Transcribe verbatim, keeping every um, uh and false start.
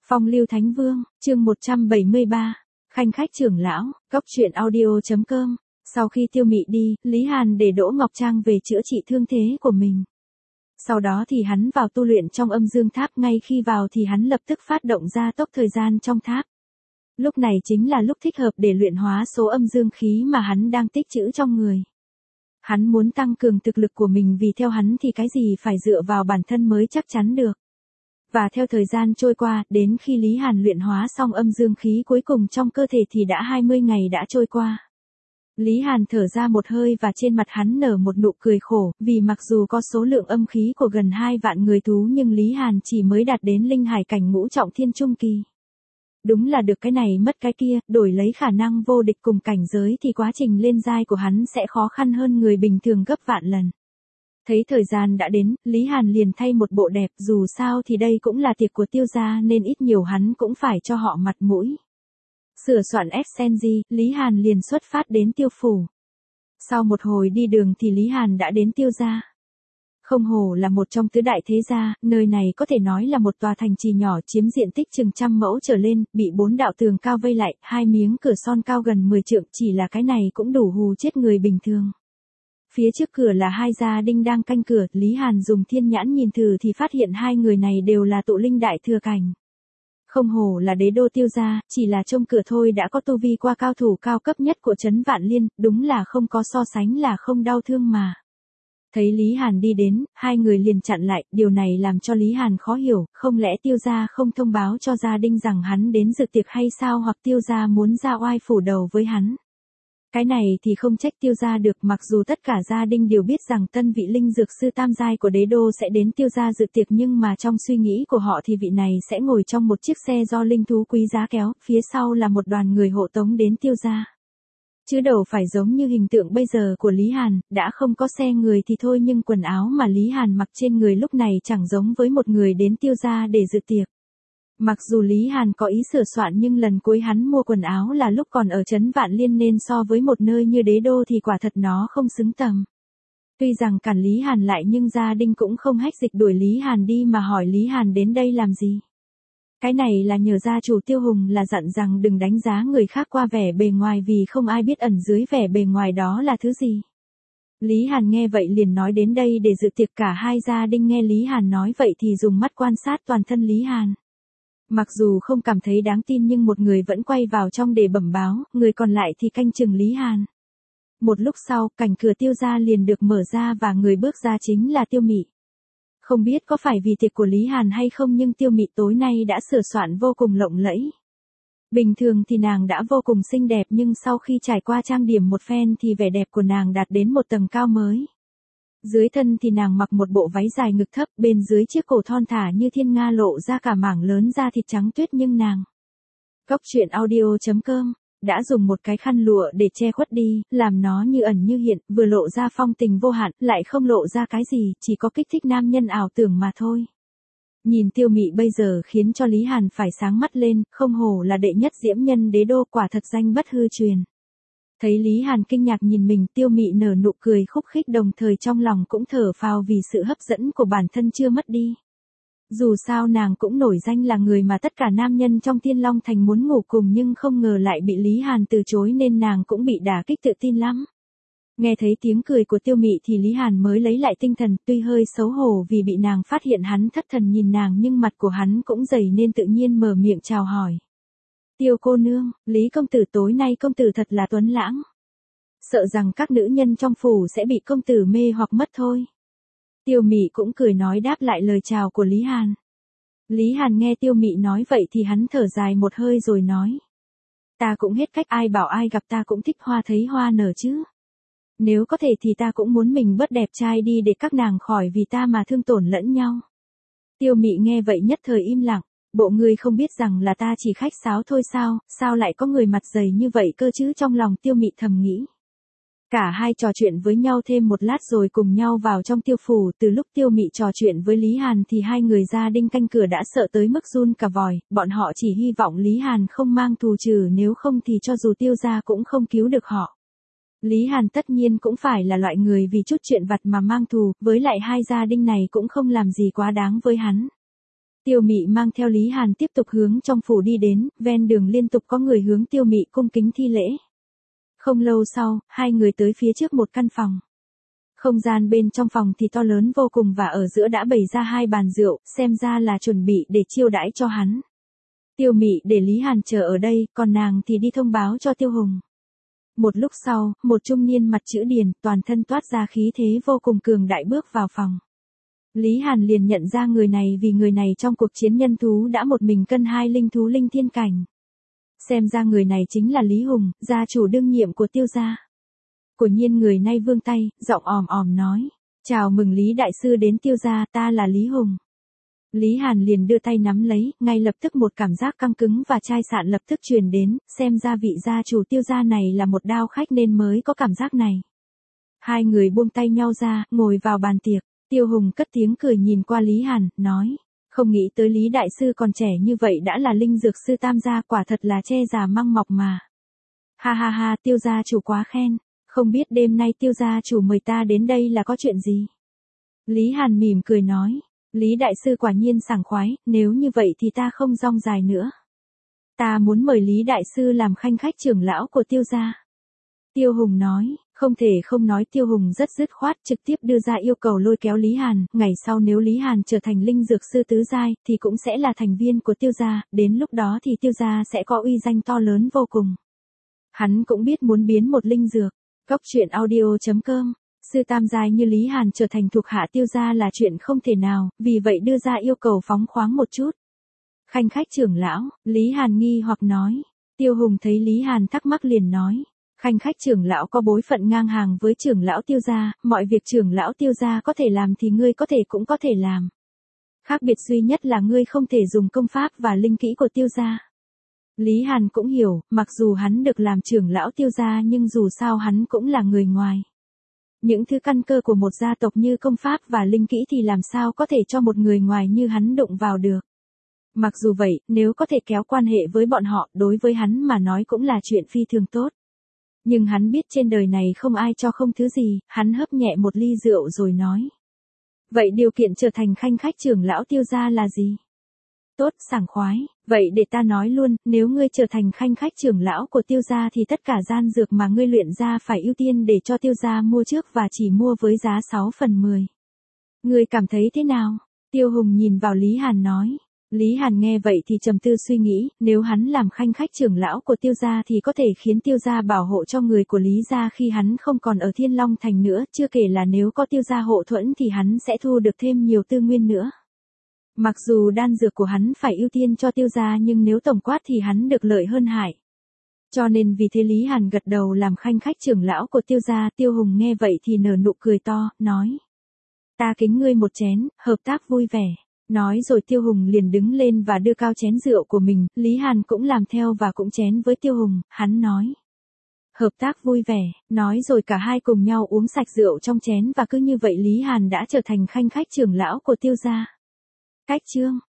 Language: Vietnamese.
Phong lưu Thánh Vương, chương một trăm bảy mươi ba, khanh khách trưởng lão, góc truyện audio chấm com. Sau khi Tiêu Mị đi, Lý Hàn để Đỗ Ngọc Trang về chữa trị thương thế của mình. Sau đó thì hắn vào tu luyện trong âm dương tháp, ngay khi vào thì hắn lập tức phát động ra tốc thời gian trong tháp. Lúc này chính là lúc thích hợp để luyện hóa số âm dương khí mà hắn đang tích trữ trong người. Hắn muốn tăng cường thực lực của mình, vì theo hắn thì cái gì phải dựa vào bản thân mới chắc chắn được. Và theo thời gian trôi qua, đến khi Lý Hàn luyện hóa xong âm dương khí cuối cùng trong cơ thể thì đã hai mươi ngày đã trôi qua. Lý Hàn thở ra một hơi và trên mặt hắn nở một nụ cười khổ, vì mặc dù có số lượng âm khí của gần hai vạn người thú nhưng Lý Hàn chỉ mới đạt đến linh hải cảnh ngũ trọng thiên trung kỳ. Đúng là được cái này mất cái kia, đổi lấy khả năng vô địch cùng cảnh giới thì quá trình lên giai của hắn sẽ khó khăn hơn người bình thường gấp vạn lần. Thấy thời gian đã đến, Lý Hàn liền thay một bộ đẹp, dù sao thì đây cũng là tiệc của Tiêu gia nên ít nhiều hắn cũng phải cho họ mặt mũi. Sửa soạn ép en giê, Lý Hàn liền xuất phát đến Tiêu phủ. Sau một hồi đi đường thì Lý Hàn đã đến Tiêu gia. Không hổ là một trong tứ đại thế gia, nơi này có thể nói là một tòa thành trì nhỏ chiếm diện tích chừng trăm mẫu trở lên, bị bốn đạo tường cao vây lại, hai miếng cửa son cao gần mười trượng, chỉ là cái này cũng đủ hù chết người bình thường. Phía trước cửa là hai gia đình đang canh cửa, Lý Hàn dùng thiên nhãn nhìn thử thì phát hiện hai người này đều là tụ linh đại thừa cảnh. Không hổ là đế đô Tiêu gia, chỉ là trông cửa thôi đã có tu vi qua cao thủ cao cấp nhất của trấn Vạn Liên, đúng là không có so sánh là không đau thương mà. Thấy Lý Hàn đi đến, hai người liền chặn lại, điều này làm cho Lý Hàn khó hiểu, không lẽ Tiêu gia không thông báo cho gia đình rằng hắn đến dự tiệc hay sao, hoặc Tiêu gia muốn ra oai phủ đầu với hắn. Cái này thì không trách Tiêu gia được, mặc dù tất cả gia đình đều biết rằng tân vị linh dược sư tam giai của đế đô sẽ đến Tiêu gia dự tiệc, nhưng mà trong suy nghĩ của họ thì vị này sẽ ngồi trong một chiếc xe do linh thú quý giá kéo, phía sau là một đoàn người hộ tống đến Tiêu gia. Chứ đầu phải giống như hình tượng bây giờ của Lý Hàn, đã không có xe người thì thôi nhưng quần áo mà Lý Hàn mặc trên người lúc này chẳng giống với một người đến Tiêu gia để dự tiệc. Mặc dù Lý Hàn có ý sửa soạn nhưng lần cuối hắn mua quần áo là lúc còn ở trấn Vạn Liên nên so với một nơi như đế đô thì quả thật nó không xứng tầm. Tuy rằng cản Lý Hàn lại nhưng gia đình cũng không hách dịch đuổi Lý Hàn đi mà hỏi Lý Hàn đến đây làm gì. Cái này là nhờ gia chủ Tiêu Hùng là dặn rằng đừng đánh giá người khác qua vẻ bề ngoài, vì không ai biết ẩn dưới vẻ bề ngoài đó là thứ gì. Lý Hàn nghe vậy liền nói đến đây để dự tiệc. Cả hai gia đình nghe Lý Hàn nói vậy thì dùng mắt quan sát toàn thân Lý Hàn. Mặc dù không cảm thấy đáng tin nhưng một người vẫn quay vào trong để bẩm báo, người còn lại thì canh chừng Lý Hàn. Một lúc sau, cảnh cửa Tiêu gia liền được mở ra và người bước ra chính là Tiêu Mị. Không biết có phải vì tiệc của Lý Hàn hay không nhưng Tiêu Mị tối nay đã sửa soạn vô cùng lộng lẫy. Bình thường thì nàng đã vô cùng xinh đẹp nhưng sau khi trải qua trang điểm một phen thì vẻ đẹp của nàng đạt đến một tầng cao mới. Dưới thân thì nàng mặc một bộ váy dài ngực thấp, bên dưới chiếc cổ thon thả như thiên nga lộ ra cả mảng lớn da thịt trắng tuyết, nhưng nàng. Góc truyện audio chấm com đã dùng một cái khăn lụa để che khuất đi, làm nó như ẩn như hiện, vừa lộ ra phong tình vô hạn, lại không lộ ra cái gì, chỉ có kích thích nam nhân ảo tưởng mà thôi. Nhìn Tiêu Mị bây giờ khiến cho Lý Hàn phải sáng mắt lên, không hổ là đệ nhất diễm nhân đế đô, quả thật danh bất hư truyền. Thấy Lý Hàn kinh ngạc nhìn mình, Tiêu Mị nở nụ cười khúc khích, đồng thời trong lòng cũng thở phào vì sự hấp dẫn của bản thân chưa mất đi. Dù sao nàng cũng nổi danh là người mà tất cả nam nhân trong Thiên Long Thành muốn ngủ cùng, nhưng không ngờ lại bị Lý Hàn từ chối nên nàng cũng bị đả kích tự tin lắm. Nghe thấy tiếng cười của Tiêu Mị thì Lý Hàn mới lấy lại tinh thần, tuy hơi xấu hổ vì bị nàng phát hiện hắn thất thần nhìn nàng nhưng mặt của hắn cũng dày nên tự nhiên mở miệng chào hỏi. Tiêu cô nương, Lý công tử tối nay công tử thật là tuấn lãng. Sợ rằng các nữ nhân trong phủ sẽ bị công tử mê hoặc mất thôi. Tiêu Mị cũng cười nói đáp lại lời chào của Lý Hàn. Lý Hàn nghe Tiêu Mị nói vậy thì hắn thở dài một hơi rồi nói. Ta cũng hết cách, ai bảo ai gặp ta cũng thích hoa thấy hoa nở chứ. Nếu có thể thì ta cũng muốn mình bớt đẹp trai đi để các nàng khỏi vì ta mà thương tổn lẫn nhau. Tiêu Mị nghe vậy nhất thời im lặng. Bộ ngươi không biết rằng là ta chỉ khách sáo thôi sao, sao lại có người mặt dày như vậy cơ chứ, trong lòng Tiêu Mị thầm nghĩ. Cả hai trò chuyện với nhau thêm một lát rồi cùng nhau vào trong Tiêu phủ. Từ lúc Tiêu Mị trò chuyện với Lý Hàn thì hai người gia đình canh cửa đã sợ tới mức run cả vòi, bọn họ chỉ hy vọng Lý Hàn không mang thù trừ, nếu không thì cho dù Tiêu gia cũng không cứu được họ. Lý Hàn tất nhiên cũng phải là loại người vì chút chuyện vặt mà mang thù, với lại hai gia đình này cũng không làm gì quá đáng với hắn. Tiêu Mị mang theo Lý Hàn tiếp tục hướng trong phủ đi đến, ven đường liên tục có người hướng Tiêu Mị cung kính thi lễ. Không lâu sau, hai người tới phía trước một căn phòng. Không gian bên trong phòng thì to lớn vô cùng và ở giữa đã bày ra hai bàn rượu, xem ra là chuẩn bị để chiêu đãi cho hắn. Tiêu Mị để Lý Hàn chờ ở đây, còn nàng thì đi thông báo cho Tiêu Hùng. Một lúc sau, một trung niên mặt chữ điền, toàn thân toát ra khí thế vô cùng cường đại bước vào phòng. Lý Hàn liền nhận ra người này vì người này trong cuộc chiến nhân thú đã một mình cân hai linh thú linh thiên cảnh. Xem ra người này chính là Lý Hùng, gia chủ đương nhiệm của Tiêu gia. Quả nhiên người nay vươn tay, giọng òm òm nói, chào mừng Lý đại sư đến Tiêu gia, ta là Lý Hùng. Lý Hàn liền đưa tay nắm lấy, ngay lập tức một cảm giác căng cứng và chai sạn lập tức truyền đến, xem ra vị gia chủ Tiêu gia này là một đao khách nên mới có cảm giác này. Hai người buông tay nhau ra, ngồi vào bàn tiệc, Tiêu Hùng cất tiếng cười nhìn qua Lý Hàn, nói, không nghĩ tới Lý đại sư còn trẻ như vậy đã là linh dược sư tam gia, quả thật là che già măng mọc mà. Ha ha ha, Tiêu gia chủ quá khen, không biết đêm nay Tiêu gia chủ mời ta đến đây là có chuyện gì? Lý Hàn mỉm cười nói. Lý đại sư quả nhiên sảng khoái, nếu như vậy thì ta không rong dài nữa. Ta muốn mời Lý đại sư làm khanh khách trưởng lão của Tiêu gia. Tiêu Hùng nói, không thể không nói. Tiêu Hùng rất dứt khoát, trực tiếp đưa ra yêu cầu lôi kéo Lý Hàn, ngày sau nếu Lý Hàn trở thành linh dược sư tứ giai, thì cũng sẽ là thành viên của Tiêu gia, đến lúc đó thì Tiêu gia sẽ có uy danh to lớn vô cùng. Hắn cũng biết muốn biến một linh dược. Góc truyện audio chấm com Sư tam giai như Lý Hàn trở thành thuộc hạ Tiêu gia là chuyện không thể nào, vì vậy đưa ra yêu cầu phóng khoáng một chút. Khanh khách trưởng lão, Lý Hàn nghi hoặc nói. Tiêu Hùng thấy Lý Hàn thắc mắc liền nói. Khanh khách trưởng lão có bối phận ngang hàng với trưởng lão Tiêu gia, mọi việc trưởng lão Tiêu gia có thể làm thì ngươi có thể cũng có thể làm. Khác biệt duy nhất là ngươi không thể dùng công pháp và linh kỹ của Tiêu gia. Lý Hàn cũng hiểu, mặc dù hắn được làm trưởng lão Tiêu gia nhưng dù sao hắn cũng là người ngoài. Những thứ căn cơ của một gia tộc như công pháp và linh kỹ thì làm sao có thể cho một người ngoài như hắn đụng vào được. Mặc dù vậy, nếu có thể kéo quan hệ với bọn họ, đối với hắn mà nói cũng là chuyện phi thường tốt. Nhưng hắn biết trên đời này không ai cho không thứ gì, hắn hớp nhẹ một ly rượu rồi nói. Vậy điều kiện trở thành khanh khách trưởng lão Tiêu gia là gì? Tốt, sảng khoái, vậy để ta nói luôn, nếu ngươi trở thành khanh khách trưởng lão của Tiêu gia thì tất cả gian dược mà ngươi luyện ra phải ưu tiên để cho Tiêu gia mua trước và chỉ mua với giá sáu phần mười. Ngươi cảm thấy thế nào? Tiêu Hùng nhìn vào Lý Hàn nói. Lý Hàn nghe vậy thì trầm tư suy nghĩ, nếu hắn làm khanh khách trưởng lão của Tiêu gia thì có thể khiến Tiêu gia bảo hộ cho người của Lý gia khi hắn không còn ở Thiên Long Thành nữa, chưa kể là nếu có Tiêu gia hộ thuẫn thì hắn sẽ thu được thêm nhiều tư nguyên nữa. Mặc dù đan dược của hắn phải ưu tiên cho Tiêu gia nhưng nếu tổng quát thì hắn được lợi hơn hại. Cho nên vì thế Lý Hàn gật đầu làm khanh khách trưởng lão của Tiêu gia. Tiêu Hùng nghe vậy thì nở nụ cười to, nói. Ta kính ngươi một chén, hợp tác vui vẻ. Nói rồi Tiêu Hùng liền đứng lên và đưa cao chén rượu của mình, Lý Hàn cũng làm theo và cũng chén với Tiêu Hùng, hắn nói. Hợp tác vui vẻ, nói rồi cả hai cùng nhau uống sạch rượu trong chén và cứ như vậy Lý Hàn đã trở thành khanh khách trưởng lão của Tiêu gia. Cách chương